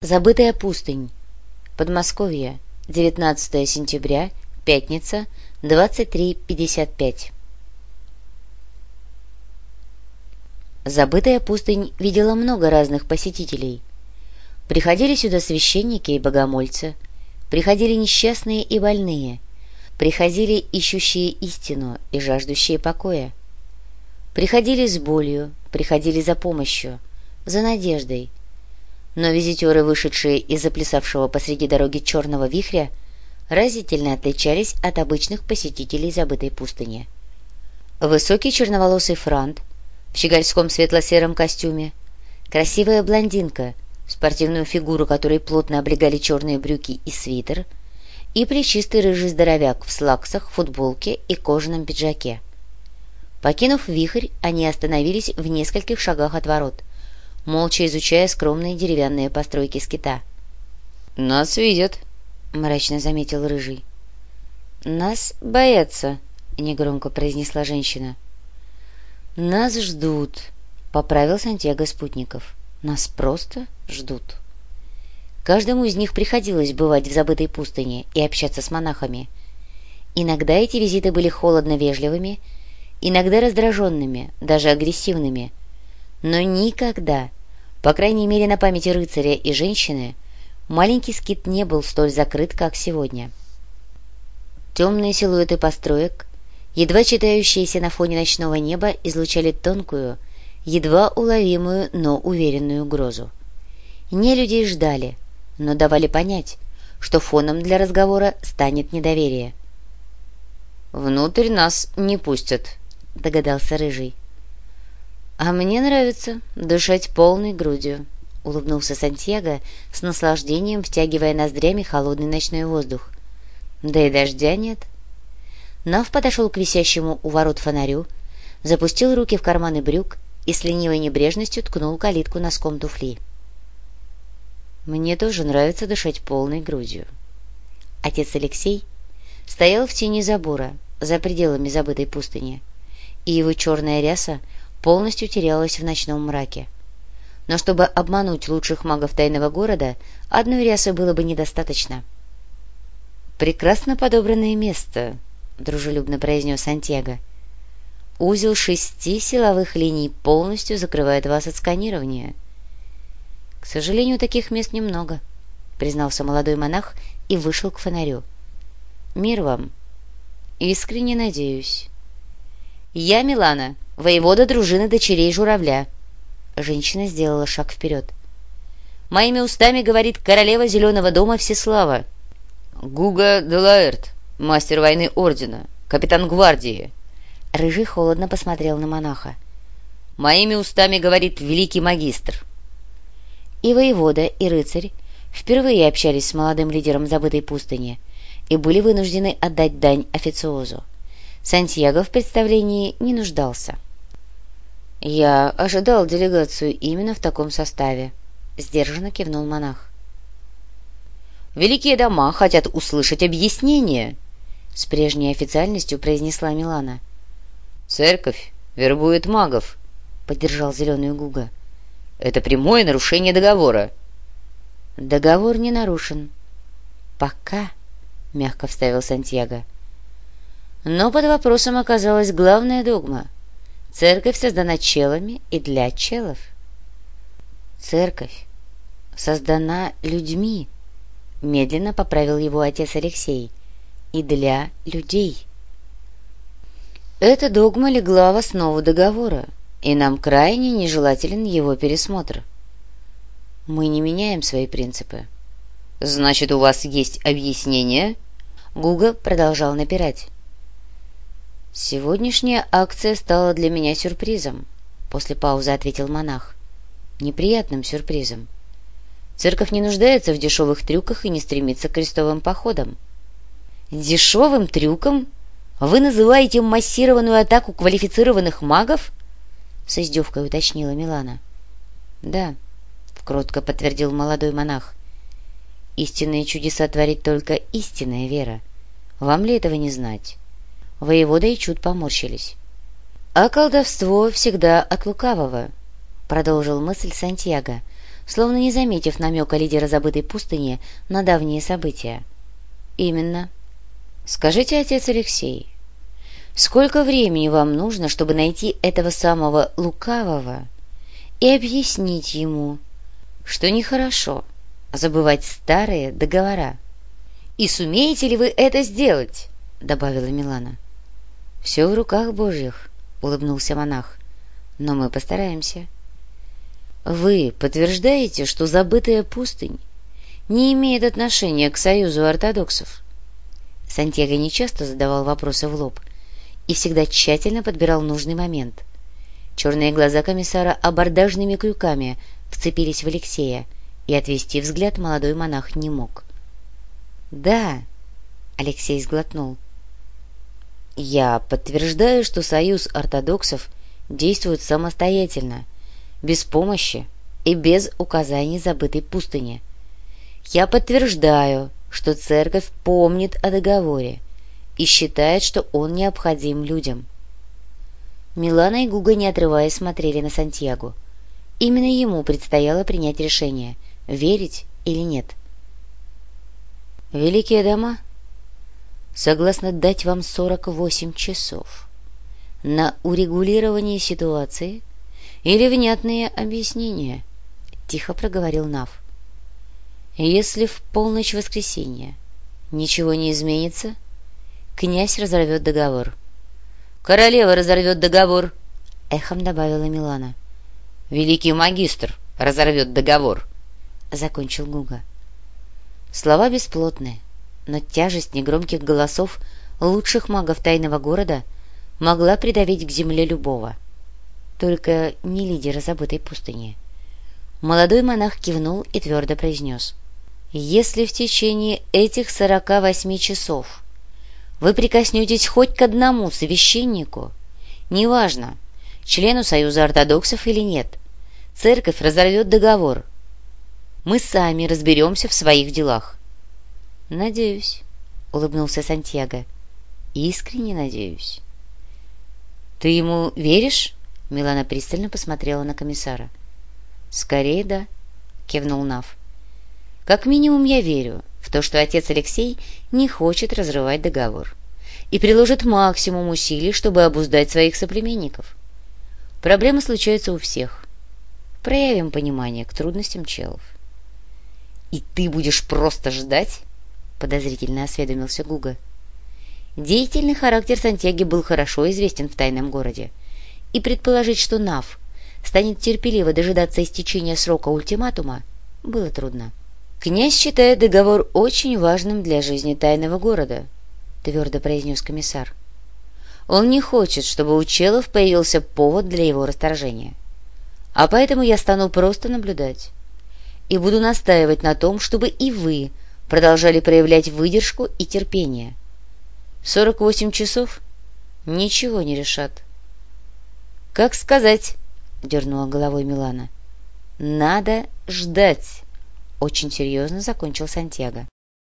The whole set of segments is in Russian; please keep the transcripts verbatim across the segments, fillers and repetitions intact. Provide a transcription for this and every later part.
Забытая пустынь. Подмосковье. девятнадцатое сентября. Пятница. двадцать три пятьдесят пять. Забытая пустынь видела много разных посетителей. Приходили сюда священники и богомольцы, приходили несчастные и больные, приходили ищущие истину и жаждущие покоя. Приходили с болью, приходили за помощью, за надеждой. Но визитеры, вышедшие из заплясавшего посреди дороги черного вихря, разительно отличались от обычных посетителей забытой пустыни. Высокий черноволосый франт в щегольском светло-сером костюме, красивая блондинка, спортивную фигуру которой плотно облегали черные брюки и свитер, и плечистый рыжий здоровяк в слаксах, футболке и кожаном пиджаке. Покинув вихрь, они остановились в нескольких шагах от ворот, молча изучая скромные деревянные постройки скита. «Нас видят», — мрачно заметил рыжий. «Нас боятся», — негромко произнесла женщина. «Нас ждут», — поправил Сантьяго спутников. «Нас просто ждут». Каждому из них приходилось бывать в забытой пустыне и общаться с монахами. Иногда эти визиты были холодно-вежливыми, иногда раздраженными, даже агрессивными, но никогда, по крайней мере на памяти рыцаря и женщины, маленький скит не был столь закрыт, как сегодня. Темные силуэты построек, едва читающиеся на фоне ночного неба, излучали тонкую, едва уловимую, но уверенную угрозу. Не людей ждали, но давали понять, что фоном для разговора станет недоверие. «Внутрь нас не пустят», — догадался рыжий. «А мне нравится дышать полной грудью», — улыбнулся Сантьяго с наслаждением, втягивая ноздрями холодный ночной воздух. «Да и дождя нет». Нав подошел к висящему у ворот фонарю, запустил руки в карманы брюк и с ленивой небрежностью ткнул калитку носком туфли. «Мне тоже нравится дышать полной грудью». Отец Алексей стоял в тени забора, за пределами забытой пустыни, и его черная ряса полностью терялась в ночном мраке. Но чтобы обмануть лучших магов тайного города, одной рясы было бы недостаточно. «Прекрасно подобранное место», — дружелюбно произнес Сантьяго. «Узел шести силовых линий полностью закрывает вас от сканирования». «К сожалению, таких мест немного», — признался молодой монах и вышел к фонарю. «Мир вам. Искренне надеюсь». «Я Милана, воевода дружины дочерей журавля». Женщина сделала шаг вперед. «Моими устами говорит королева Зеленого дома Всеслава». «Гуга де Лаэрт, мастер войны ордена, капитан гвардии». Рыжий холодно посмотрел на монаха. «Моими устами говорит великий магистр». И воевода, и рыцарь впервые общались с молодым лидером забытой пустыни и были вынуждены отдать дань официозу. Сантьяго в представлении не нуждался. «Я ожидал делегацию именно в таком составе», — сдержанно кивнул монах. «Великие дома хотят услышать объяснение», — с прежней официальностью произнесла Милана. «Церковь вербует магов», — поддержал зеленый Гуга. «Это прямое нарушение договора». «Договор не нарушен. Пока», — мягко вставил Сантьяго. Но под вопросом оказалась главная догма. Церковь создана челами и для челов. «Церковь создана людьми», — медленно поправил его отец Алексей, — «и для людей». Эта догма легла в основу договора, и нам крайне нежелателен его пересмотр. Мы не меняем свои принципы. «Значит, у вас есть объяснение?» Гуга продолжал напирать. «Сегодняшняя акция стала для меня сюрпризом», — после паузы ответил монах. «Неприятным сюрпризом. Церковь не нуждается в дешевых трюках и не стремится к крестовым походам». «Дешевым трюком? Вы называете массированную атаку квалифицированных магов?» — с издевкой уточнила Милана. «Да», — кротко подтвердил молодой монах. «Истинные чудеса творит только истинная вера. Вам ли этого не знать?» Воевода и Чуд поморщились. «А колдовство всегда от лукавого», — продолжил мысль Сантьяго, словно не заметив намека лидера забытой пустыни на давние события. «Именно. Скажите, отец Алексей, сколько времени вам нужно, чтобы найти этого самого лукавого и объяснить ему, что нехорошо забывать старые договора? И сумеете ли вы это сделать?» — добавила Милана. «Все в руках Божьих», — улыбнулся монах, — «но мы постараемся». «Вы подтверждаете, что забытая пустынь не имеет отношения к союзу ортодоксов?» Сантьяго нечасто задавал вопросы в лоб и всегда тщательно подбирал нужный момент. Черные глаза комиссара абордажными крюками вцепились в Алексея, и отвести взгляд молодой монах не мог. «Да», — Алексей сглотнул, — «я подтверждаю, что союз ортодоксов действует самостоятельно, без помощи и без указаний забытой пустыни. Я подтверждаю, что церковь помнит о договоре и считает, что он необходим людям». Милана и Гуга, не отрываясь, смотрели на Сантьяго. Именно ему предстояло принять решение, верить или нет. «Великие дома согласны дать вам сорок восемь часов на урегулирование ситуации или внятные объяснения», — тихо проговорил Нав. «Если в полночь воскресенья ничего не изменится, князь разорвет договор». «Королева разорвет договор», — эхом добавила Милана. «Великий магистр разорвет договор», — закончил Гуга. Слова бесплотные, но тяжесть негромких голосов лучших магов тайного города могла придавить к земле любого. Только не лидера забытой пустыни. Молодой монах кивнул и твердо произнес: «Если в течение этих сорока восьми часов вы прикоснетесь хоть к одному священнику, неважно, члену Союза ортодоксов или нет, церковь разорвет договор. Мы сами разберемся в своих делах». «Надеюсь», — улыбнулся Сантьяго. «Искренне надеюсь». «Ты ему веришь?» — Милана пристально посмотрела на комиссара. «Скорее да», — кивнул Нав. «Как минимум я верю в то, что отец Алексей не хочет разрывать договор и приложит максимум усилий, чтобы обуздать своих соплеменников. Проблемы случаются у всех. Проявим понимание к трудностям челов». «И ты будешь просто ждать?» — подозрительно осведомился Гуга. Деятельный характер Сантьяги был хорошо известен в тайном городе, и предположить, что Нав станет терпеливо дожидаться истечения срока ультиматума, было трудно. «Князь считает договор очень важным для жизни тайного города», — твердо произнес комиссар. «Он не хочет, чтобы у челов появился повод для его расторжения. А поэтому я стану просто наблюдать и буду настаивать на том, чтобы и вы продолжали проявлять выдержку и терпение. Сорок восемь часов ничего не решат». «Как сказать?» — дернула головой Милана. «Надо ждать», — очень серьезно закончил Сантьяго.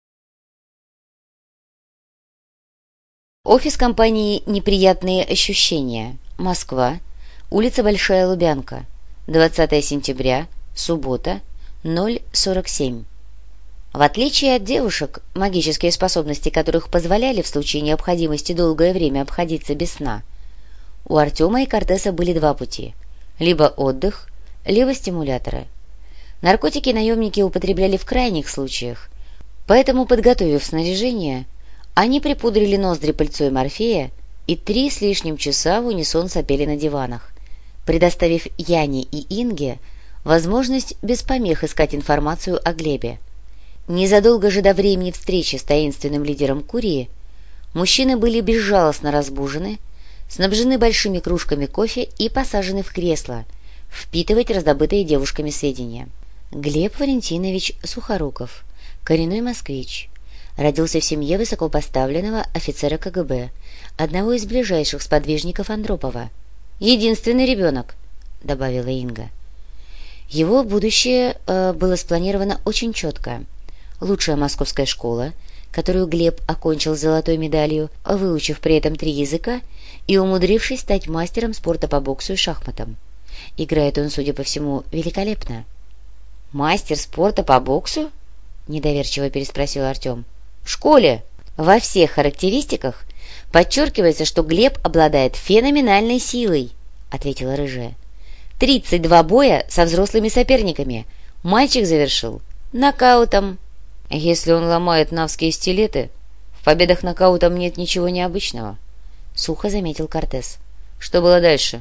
Офис компании «Неприятные ощущения», Москва, улица Большая Лубянка, двадцатое сентября, суббота, ноль сорок семь. В отличие от девушек, магические способности которых позволяли в случае необходимости долгое время обходиться без сна, у Артема и Кортеса были два пути — либо отдых, либо стимуляторы. Наркотики наемники употребляли в крайних случаях, поэтому, подготовив снаряжение, они припудрили ноздри пыльцой морфея и три с лишним часа в унисон сопели на диванах, предоставив Яне и Инге возможность без помех искать информацию о Глебе. Незадолго же до времени встречи с таинственным лидером Курии мужчины были безжалостно разбужены, снабжены большими кружками кофе и посажены в кресло, впитывать раздобытые девушками сведения. Глеб Валентинович Сухоруков, коренной москвич, родился в семье высокопоставленного офицера ка гэ бэ, одного из ближайших сподвижников Андропова. «Единственный ребенок», — добавила Инга. Его будущее э, было спланировано очень четко. Лучшая московская школа, которую Глеб окончил с золотой медалью, выучив при этом три языка и умудрившись стать мастером спорта по боксу и шахматам. Играет он, судя по всему, великолепно. «Мастер спорта по боксу?» — недоверчиво переспросил Артем. «В школе. Во всех характеристиках подчеркивается, что Глеб обладает феноменальной силой», — ответила рыжая. «Тридцать два боя со взрослыми соперниками. Мальчик завершил нокаутом». «Если он ломает навские стилеты, в победах нокаутом нет ничего необычного», — сухо заметил Кортес. «Что было дальше?»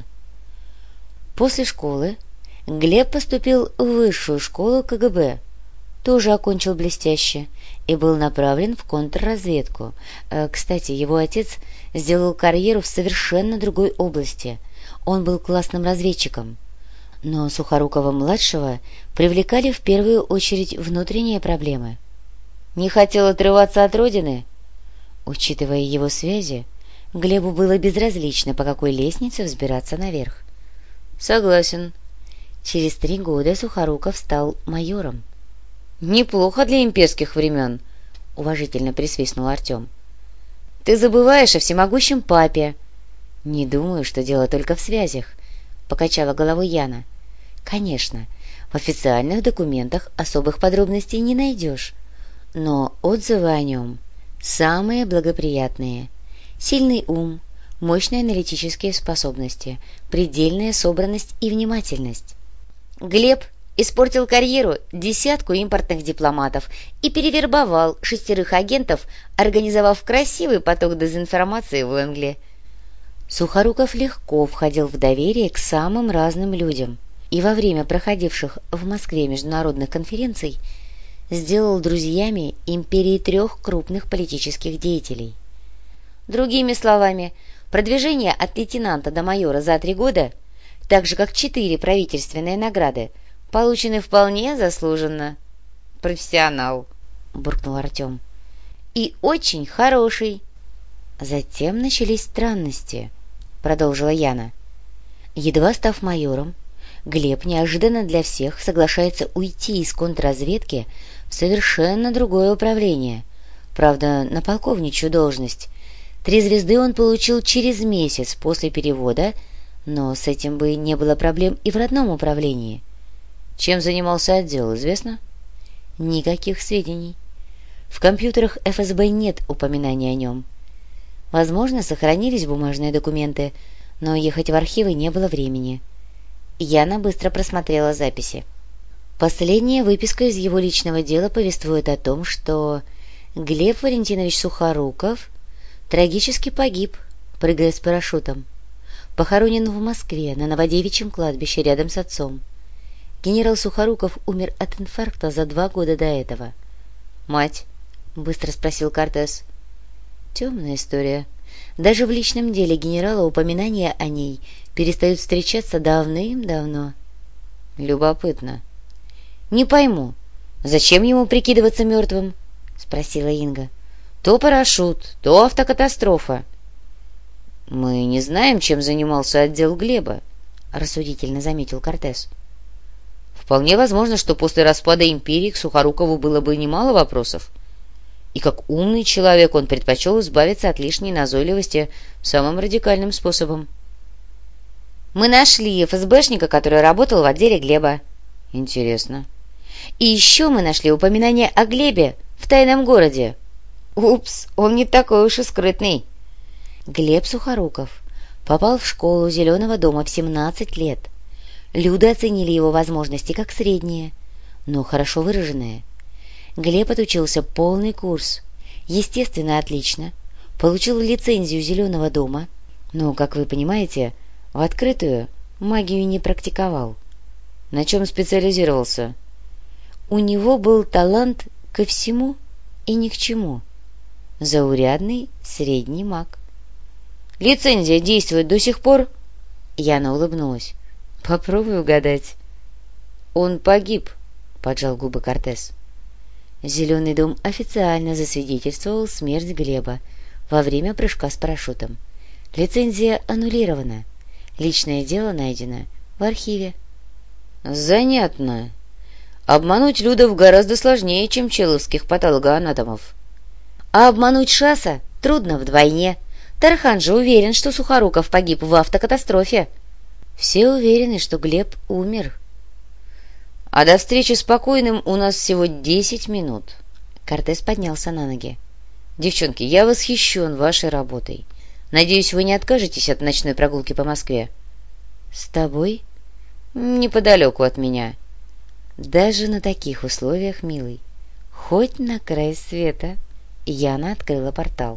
После школы Глеб поступил в высшую школу ка гэ бэ, тоже окончил блестяще и был направлен в контрразведку. Кстати, его отец сделал карьеру в совершенно другой области. Он был классным разведчиком. Но Сухорукова-младшего привлекали в первую очередь внутренние проблемы. Не хотел отрываться от родины? Учитывая его связи, Глебу было безразлично, по какой лестнице взбираться наверх. «Согласен». Через три года Сухоруков стал майором. «Неплохо для имперских времен», — уважительно присвистнул Артем. «Ты забываешь о всемогущем папе». «Не думаю, что дело только в связях», — покачала головой Яна. «Конечно, в официальных документах особых подробностей не найдешь, но отзывы о нем самые благоприятные. Сильный ум, мощные аналитические способности, предельная собранность и внимательность. Глеб испортил карьеру десятку импортных дипломатов и перевербовал шестерых агентов, организовав красивый поток дезинформации в Лэнгли. Сухоруков легко входил в доверие к самым разным людям и во время проходивших в Москве международных конференций сделал друзьями империи трех крупных политических деятелей. Другими словами, продвижение от лейтенанта до майора за три года, так же как четыре правительственные награды, получены вполне заслуженно. «Профессионал», — буркнул Артем. «И очень хороший». Затем начались странности, — продолжила Яна. Едва став майором, Глеб неожиданно для всех соглашается уйти из контрразведки в совершенно другое управление. Правда, на полковничью должность. Три звезды он получил через месяц после перевода, но с этим бы не было проблем и в родном управлении. Чем занимался отдел, известно? Никаких сведений. В компьютерах эф эс бэ нет упоминаний о нем. Возможно, сохранились бумажные документы, но ехать в архивы не было времени. Яна быстро просмотрела записи. Последняя выписка из его личного дела повествует о том, что Глеб Валентинович Сухоруков трагически погиб, прыгая с парашютом. Похоронен в Москве на Новодевичьем кладбище рядом с отцом. Генерал Сухоруков умер от инфаркта за два года до этого. «Мать?» — быстро спросил Кортес. Темная история. Даже в личном деле генерала упоминания о ней перестают встречаться давным-давно. Любопытно. «Не пойму, зачем ему прикидываться мертвым?» — спросила Инга. «То парашют, то автокатастрофа». «Мы не знаем, чем занимался отдел Глеба», — рассудительно заметил Кортес. «Вполне возможно, что после распада империи к Сухорукову было бы немало вопросов. И как умный человек он предпочел избавиться от лишней назойливости самым радикальным способом». «Мы нашли эф эс бэшника, который работал в отделе Глеба». «Интересно». «И еще мы нашли упоминание о Глебе в тайном городе». «Упс, он не такой уж и скрытный». Глеб Сухоруков попал в школу Зеленого дома в семнадцать лет. Люди оценили его возможности как средние, но хорошо выраженные. Глеб отучился полный курс, естественно, отлично, получил лицензию Зеленого дома, но, как вы понимаете, в открытую магию не практиковал. На чем специализировался? У него был талант ко всему и ни к чему. Заурядный средний маг. «Лицензия действует до сих пор?» Яна улыбнулась. «Попробуй угадать». «Он погиб», — поджал губы Кортес. Зеленый дом официально засвидетельствовал смерть Глеба во время прыжка с парашютом. Лицензия аннулирована. Личное дело найдено в архиве. «Занятно. Обмануть Людов гораздо сложнее, чем человских патологоанатомов». «А обмануть Шаса трудно вдвойне. Тархан же уверен, что Сухоруков погиб в автокатастрофе». «Все уверены, что Глеб умер». А до встречи с покойным у нас всего десять минут». Кортес поднялся на ноги. «Девчонки, я восхищен вашей работой. Надеюсь, вы не откажетесь от ночной прогулки по Москве?» «С тобой?» «Неподалеку от меня». «Даже на таких условиях, милый, хоть на край света». Яна открыла портал.